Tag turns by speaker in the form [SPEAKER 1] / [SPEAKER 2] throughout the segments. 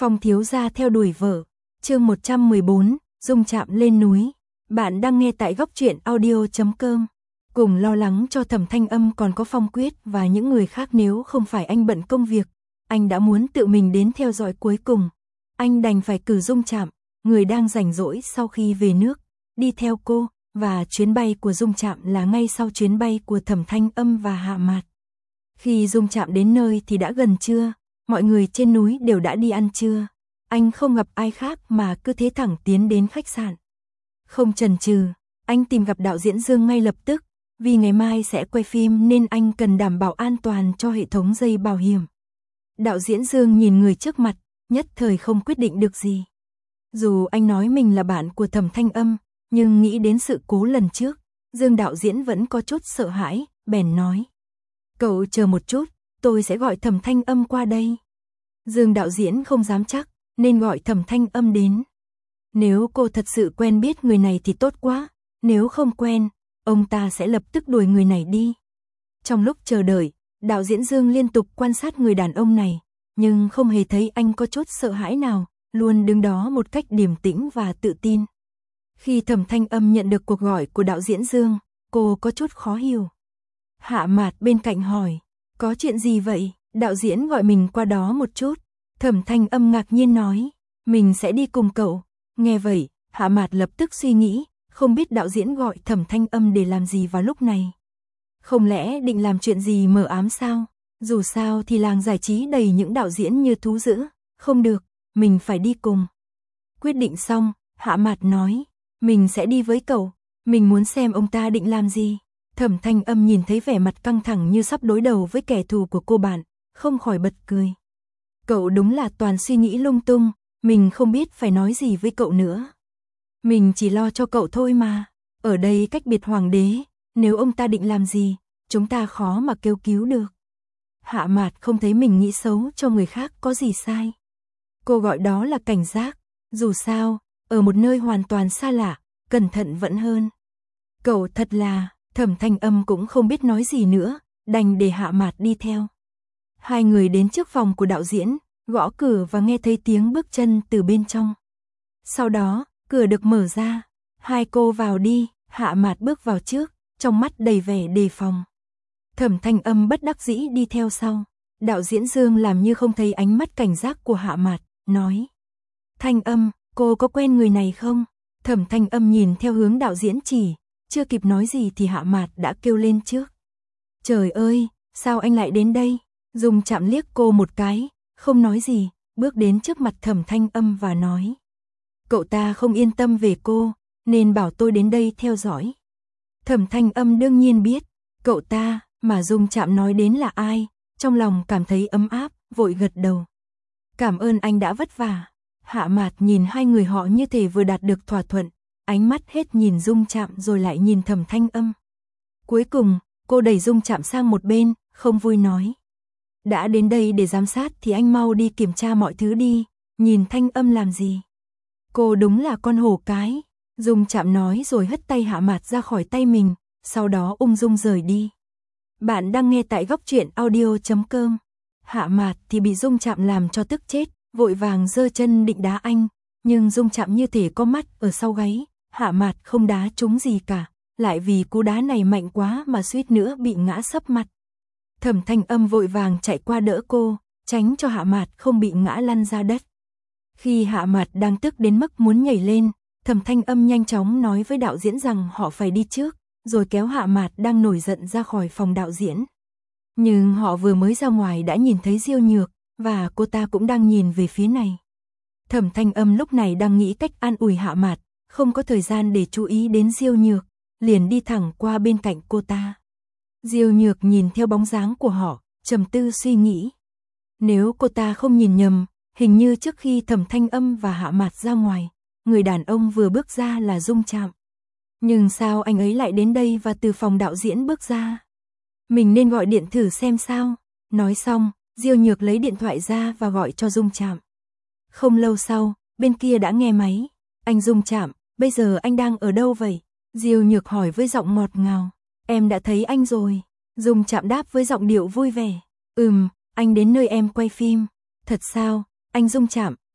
[SPEAKER 1] Phong thiếu gia theo đuổi vợ. Chương 114, Dung chạm lên núi. Bạn đang nghe tại góc truyện audio.com. Cùng lo lắng cho Thẩm Thanh Âm còn có Phong Quyết và những người khác, nếu không phải anh bận công việc, anh đã muốn tự mình đến theo dõi cuối cùng. Anh đành phải cử Dung chạm, người đang rảnh rỗi sau khi về nước, đi theo cô, và chuyến bay của Dung chạm là ngay sau chuyến bay của Thẩm Thanh Âm và Hạ Mạt. Khi Dung chạm đến nơi thì đã gần trưa, mọi người trên núi đều đã đi ăn trưa. Anh không gặp ai khác mà cứ thế thẳng tiến đến khách sạn. Không chần chừ, anh tìm gặp đạo diễn Dương ngay lập tức, vì ngày mai sẽ quay phim nên anh cần đảm bảo an toàn cho hệ thống dây bảo hiểm. Đạo diễn Dương nhìn người trước mặt, nhất thời không quyết định được gì. Dù anh nói mình là bạn của Thẩm Thanh Âm, nhưng nghĩ đến sự cố lần trước, Dương đạo diễn vẫn có chút sợ hãi, bèn nói: "Cậu chờ một chút, tôi sẽ gọi Thẩm Thanh Âm qua đây." Dương đạo diễn không dám chắc, nên gọi Thẩm Thanh Âm đến. Nếu cô thật sự quen biết người này thì tốt quá, nếu không quen, ông ta sẽ lập tức đuổi người này đi. Trong lúc chờ đợi, đạo diễn Dương liên tục quan sát người đàn ông này, nhưng không hề thấy anh có chút sợ hãi nào, luôn đứng đó một cách điềm tĩnh và tự tin. Khi Thẩm Thanh Âm nhận được cuộc gọi của đạo diễn Dương, cô có chút khó hiểu. Hạ Mạt bên cạnh hỏi: "Có chuyện gì vậy?" Đạo diễn gọi mình qua đó một chút. Thẩm Thanh Âm ngạc nhiên nói: "Mình sẽ đi cùng cậu." Nghe vậy, Hạ Mạt lập tức suy nghĩ, không biết đạo diễn gọi Thẩm Thanh Âm để làm gì vào lúc này. Không lẽ định làm chuyện gì mờ ám sao? Dù sao thì làng giải trí đầy những đạo diễn như thú dữ. Không được, mình phải đi cùng. Quyết định xong, Hạ Mạt nói: "Mình sẽ đi với cậu, mình muốn xem ông ta định làm gì." Thẩm Thanh Âm nhìn thấy vẻ mặt căng thẳng như sắp đối đầu với kẻ thù của cô bạn, không khỏi bật cười. Cậu đúng là toàn suy nghĩ lung tung, mình không biết phải nói gì với cậu nữa. Mình chỉ lo cho cậu thôi mà, ở đây cách biệt hoàng đế, nếu ông ta định làm gì, chúng ta khó mà kêu cứu được. Hạ Mạt không thấy mình nghĩ xấu cho người khác có gì sai. Cô gọi đó là cảnh giác, dù sao, ở một nơi hoàn toàn xa lạ, cẩn thận vẫn hơn. Cậu thật là, Thẩm Thanh Âm cũng không biết nói gì nữa, đành để Hạ Mạt đi theo. Hai người đến trước phòng của đạo diễn, gõ cửa và nghe thấy tiếng bước chân từ bên trong. Sau đó, cửa được mở ra, hai cô vào đi. Hạ Mạt bước vào trước, trong mắt đầy vẻ đề phòng. Thẩm Thanh Âm bất đắc dĩ đi theo sau. Đạo diễn Dương làm như không thấy ánh mắt cảnh giác của Hạ Mạt, nói: "Thanh Âm, cô có quen người này không?" Thẩm Thanh Âm nhìn theo hướng đạo diễn chỉ, chưa kịp nói gì thì Hạ Mạt đã kêu lên trước: "Trời ơi, sao anh lại đến đây?" Dung chạm liếc cô một cái, không nói gì, bước đến trước mặt Thẩm Thanh Âm và nói: "Cậu ta không yên tâm về cô, nên bảo tôi đến đây theo dõi." Thẩm Thanh Âm đương nhiên biết, cậu ta mà Dung chạm nói đến là ai, trong lòng cảm thấy ấm áp, vội gật đầu. "Cảm ơn anh đã vất vả." Hạ Mạt nhìn hai người họ như thể vừa đạt được thỏa thuận, ánh mắt hết nhìn Dung chạm rồi lại nhìn Thẩm Thanh Âm. Cuối cùng, cô đẩy Dung chạm sang một bên, không vui nói: "Đã đến đây để giám sát thì anh mau đi kiểm tra mọi thứ đi, nhìn Thanh Âm làm gì?" "Cô đúng là con hổ cái." Dung chạm nói rồi hất tay Hạ Mạt ra khỏi tay mình, sau đó ung dung rời đi. Bạn đang nghe tại góc truyện audio.com. Hạ Mạt thì bị Dung chạm làm cho tức chết, vội vàng giơ chân định đá anh, nhưng Dung chạm như thể có mắt ở sau gáy, Hạ Mạt không đá trúng gì cả, lại vì cú đá này mạnh quá mà suýt nữa bị ngã sấp mặt. Thẩm Thanh Âm vội vàng chạy qua đỡ cô, tránh cho Hạ Mạt không bị ngã lăn ra đất. Khi Hạ Mạt đang tức đến mức muốn nhảy lên, Thẩm Thanh Âm nhanh chóng nói với đạo diễn rằng họ phải đi trước, rồi kéo Hạ Mạt đang nổi giận ra khỏi phòng đạo diễn. Nhưng họ vừa mới ra ngoài đã nhìn thấy Diêu Nhược, và cô ta cũng đang nhìn về phía này. Thẩm Thanh Âm lúc này đang nghĩ cách an ủi Hạ Mạt, không có thời gian để chú ý đến Diêu Nhược, liền đi thẳng qua bên cạnh cô ta. Diêu Nhược nhìn theo bóng dáng của họ, trầm tư suy nghĩ. Nếu cô ta không nhìn nhầm, hình như trước khi Thẩm Thanh Âm và Hạ Mạt ra ngoài, người đàn ông vừa bước ra là Dung chạm. Nhưng sao anh ấy lại đến đây và từ phòng đạo diễn bước ra? Mình nên gọi điện thử xem sao. Nói xong, Diêu Nhược lấy điện thoại ra và gọi cho Dung chạm. Không lâu sau, bên kia đã nghe máy. "Anh Dung chạm, bây giờ anh đang ở đâu vậy?" Diêu Nhược hỏi với giọng ngọt ngào. "Em đã thấy anh rồi." Dung chạm đáp với giọng điệu vui vẻ. Anh đến nơi em quay phim." "Thật sao?" "Anh Dung chạm,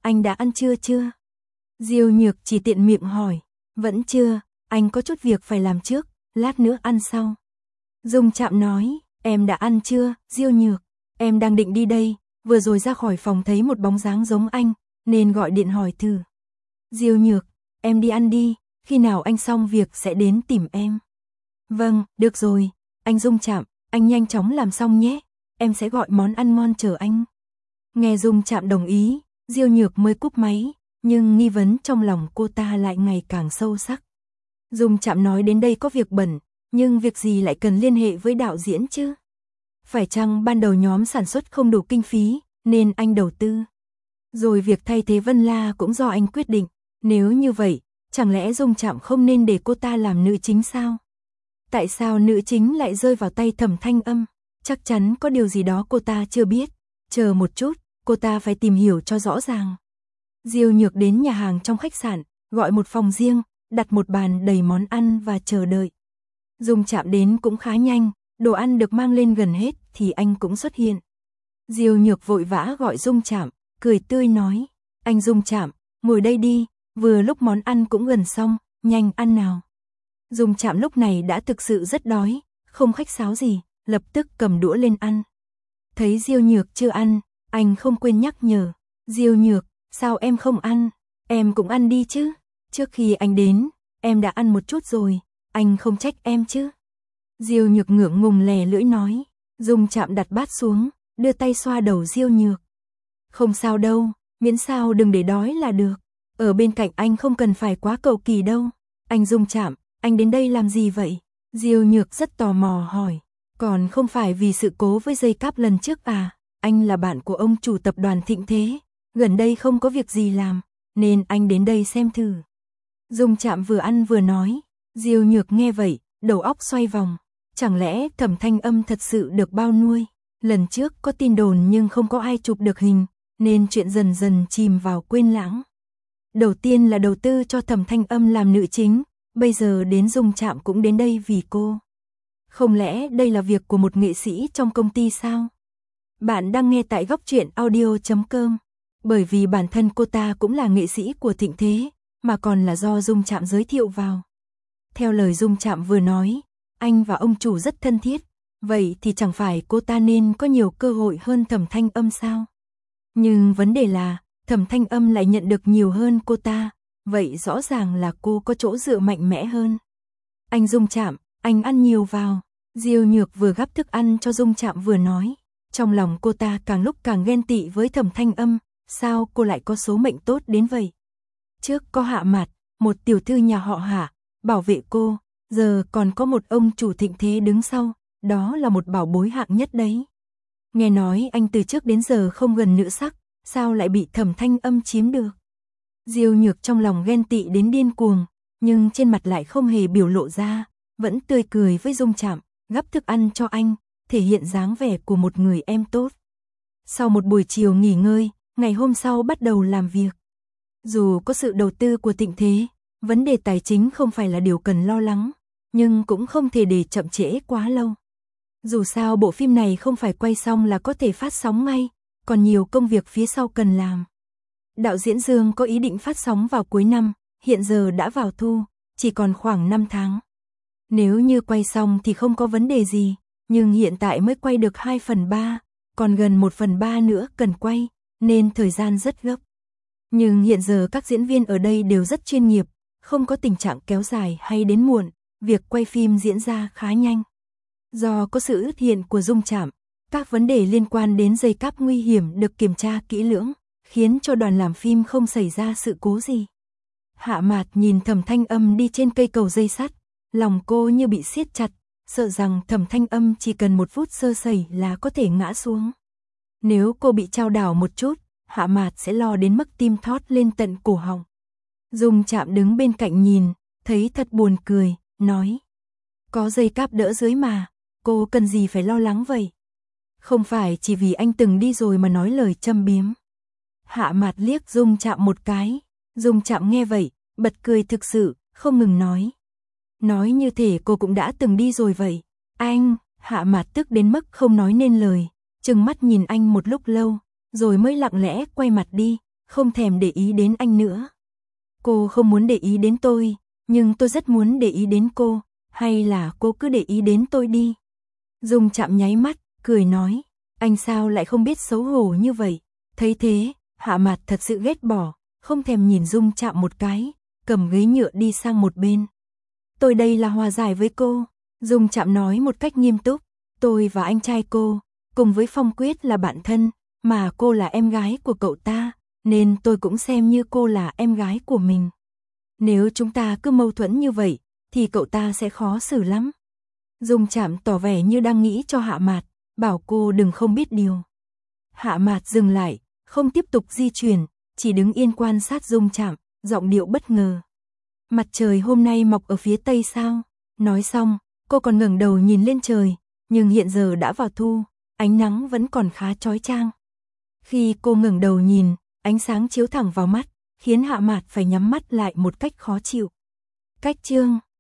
[SPEAKER 1] anh đã ăn trưa chưa? Diêu Nhược chỉ tiện miệng hỏi, vẫn chưa, anh có chút việc phải làm trước, lát nữa ăn sau. Dung Trạm nói, em đã ăn chưa, Diêu Nhược, em đang định đi đây, vừa rồi ra khỏi phòng thấy một bóng dáng giống anh, nên gọi điện hỏi thử. Diêu Nhược, em đi ăn đi, khi nào anh xong việc sẽ đến tìm em. Vâng, được rồi, anh Dung Trạm, anh nhanh chóng làm xong nhé, em sẽ gọi món ăn ngon chờ anh. Nghe Dung Trạm đồng ý, Diêu Nhược mới cúp máy, nhưng nghi vấn trong lòng cô ta lại ngày càng sâu sắc. Dung Trạm nói đến đây có việc bận, nhưng việc gì lại cần liên hệ với đạo diễn chứ? Phải chăng ban đầu nhóm sản xuất không đủ kinh phí, nên anh đầu tư? Rồi việc thay thế Vân La cũng do anh quyết định, nếu như vậy, chẳng lẽ Dung Trạm không nên để cô ta làm nữ chính sao? Tại sao nữ chính lại rơi vào tay Thẩm Thanh Âm? Chắc chắn có điều gì đó cô ta chưa biết, chờ một chút, cô ta phải tìm hiểu cho rõ ràng. Diêu Nhược đến nhà hàng trong khách sạn, gọi một phòng riêng, đặt một bàn đầy món ăn và chờ đợi. Dung Trạm đến cũng khá nhanh, đồ ăn được mang lên gần hết thì anh cũng xuất hiện. Diêu Nhược vội vã gọi Dung Trạm, cười tươi nói, anh Dung Trạm, ngồi đây đi, vừa lúc món ăn cũng gần xong, nhanh ăn nào. Dung Trạm lúc này đã thực sự rất đói, không khách sáo gì, lập tức cầm đũa lên ăn. Thấy Diêu Nhược chưa ăn, anh không quên nhắc nhở, Diêu Nhược, sao em không ăn, em cũng ăn đi chứ, trước khi anh đến, em đã ăn một chút rồi, anh không trách em chứ. Diêu Nhược ngượng ngùng lè lưỡi nói, Dung Trạm đặt bát xuống, đưa tay xoa đầu Diêu Nhược. Không sao đâu, miễn sao đừng để đói là được, ở bên cạnh anh không cần phải quá cầu kỳ đâu. Anh Dung Trạm, anh đến đây làm gì vậy? Diêu Nhược rất tò mò hỏi, còn không phải vì sự cố với dây cáp lần trước à, anh là bạn của ông chủ tập đoàn Thịnh Thế, gần đây không có việc gì làm, nên anh đến đây xem thử. Dung Trạm vừa ăn vừa nói, Diêu Nhược nghe vậy, đầu óc xoay vòng, chẳng lẽ Thẩm Thanh Âm thật sự được bao nuôi? Lần trước có tin đồn nhưng không có ai chụp được hình, nên chuyện dần dần chìm vào quên lãng. Đầu tiên là đầu tư cho Thẩm Thanh Âm làm nữ chính, bây giờ đến Dung Trạm cũng đến đây vì cô. Không lẽ đây là việc của một nghệ sĩ trong công ty sao? Bạn đang nghe tại góc truyện audio.com. Bởi vì bản thân cô ta cũng là nghệ sĩ của Thịnh Thế, mà còn là do Dung Trạm giới thiệu vào. Theo lời Dung Trạm vừa nói, anh và ông chủ rất thân thiết, vậy thì chẳng phải cô ta nên có nhiều cơ hội hơn Thẩm Thanh Âm sao? Nhưng vấn đề là, Thẩm Thanh Âm lại nhận được nhiều hơn cô ta, vậy rõ ràng là cô có chỗ dựa mạnh mẽ hơn. Anh Dung Trạm, anh ăn nhiều vào. Diêu Nhược vừa gắp thức ăn cho Dung Trạm vừa nói, trong lòng cô ta càng lúc càng ghen tị với Thẩm Thanh Âm, sao cô lại có số mệnh tốt đến vậy? Trước có Hạ Mạt, một tiểu thư nhà họ Hạ, bảo vệ cô, giờ còn có một ông chủ Thịnh Thế đứng sau, đó là một bảo bối hạng nhất đấy. Nghe nói anh từ trước đến giờ không gần nữ sắc, sao lại bị Thẩm Thanh Âm chiếm được? Diêu Nhược trong lòng ghen tị đến điên cuồng, nhưng trên mặt lại không hề biểu lộ ra, vẫn tươi cười với Dung Trạm, gắp thức ăn cho anh, thể hiện dáng vẻ của một người em tốt. Sau một buổi chiều nghỉ ngơi, ngày hôm sau bắt đầu làm việc. Dù có sự đầu tư của Thịnh Thế, vấn đề tài chính không phải là điều cần lo lắng, nhưng cũng không thể để chậm trễ quá lâu. Dù sao bộ phim này không phải quay xong là có thể phát sóng ngay, còn nhiều công việc phía sau cần làm. Đạo diễn Dương có ý định phát sóng vào cuối năm, hiện giờ đã vào thu, chỉ còn khoảng 5 tháng. Nếu như quay xong thì không có vấn đề gì, nhưng hiện tại mới quay được 2/3, còn gần 1/3 nữa cần quay, nên thời gian rất gấp. Nhưng hiện giờ các diễn viên ở đây đều rất chuyên nghiệp, không có tình trạng kéo dài hay đến muộn, việc quay phim diễn ra khá nhanh. Do có sự ưu hiện của Dung Trạm, các vấn đề liên quan đến dây cáp nguy hiểm được kiểm tra kỹ lưỡng, khiến cho đoàn làm phim không xảy ra sự cố gì. Hạ Mạt nhìn Thẩm Thanh Âm đi trên cây cầu dây sắt, lòng cô như bị siết chặt, sợ rằng Thẩm Thanh Âm chỉ cần một phút sơ sẩy là có thể ngã xuống. Nếu cô bị chao đảo một chút, Hạ Mạt sẽ lo đến mức tim thót lên tận cổ họng. Dung Trạm đứng bên cạnh nhìn, thấy thật buồn cười, nói: có dây cáp đỡ dưới mà, cô cần gì phải lo lắng vậy? Không phải chỉ vì anh từng đi rồi mà nói lời châm biếm. Hạ Mạt liếc Dung Trạm một cái, Dung Trạm nghe vậy, bật cười thực sự, không ngừng nói. Nói như thể cô cũng đã từng đi rồi vậy. Anh, Hạ Mạt tức đến mức không nói nên lời, trừng mắt nhìn anh một lúc lâu, rồi mới lặng lẽ quay mặt đi, không thèm để ý đến anh nữa. Cô không muốn để ý đến tôi, nhưng tôi rất muốn để ý đến cô, hay là cô cứ để ý đến tôi đi. Dung Trạm nháy mắt, cười nói, anh sao lại không biết xấu hổ như vậy. Thấy thế, Hạ Mạt thật sự ghét bỏ, không thèm nhìn Dung Trạm một cái, cầm ghế nhựa đi sang một bên. Tôi đây là hòa giải với cô, Dung Trạm nói một cách nghiêm túc, tôi và anh trai cô, cùng với Phong Quyết là bạn thân, mà cô là em gái của cậu ta, nên tôi cũng xem như cô là em gái của mình. Nếu chúng ta cứ mâu thuẫn như vậy, thì cậu ta sẽ khó xử lắm. Dung Trạm tỏ vẻ như đang nghĩ cho Hạ Mạt, bảo cô đừng không biết điều. Hạ Mạt dừng lại, không tiếp tục di chuyển, chỉ đứng yên quan sát Dung Trạm, giọng điệu bất ngờ. Mặt trời hôm nay mọc ở phía tây sao? Nói xong, cô còn ngẩng đầu nhìn lên trời, nhưng hiện giờ đã vào thu, ánh nắng vẫn còn khá chói chang. Khi cô ngẩng đầu nhìn, ánh sáng chiếu thẳng vào mắt, khiến Hạ Mạt phải nhắm mắt lại một cách khó chịu. Cách chương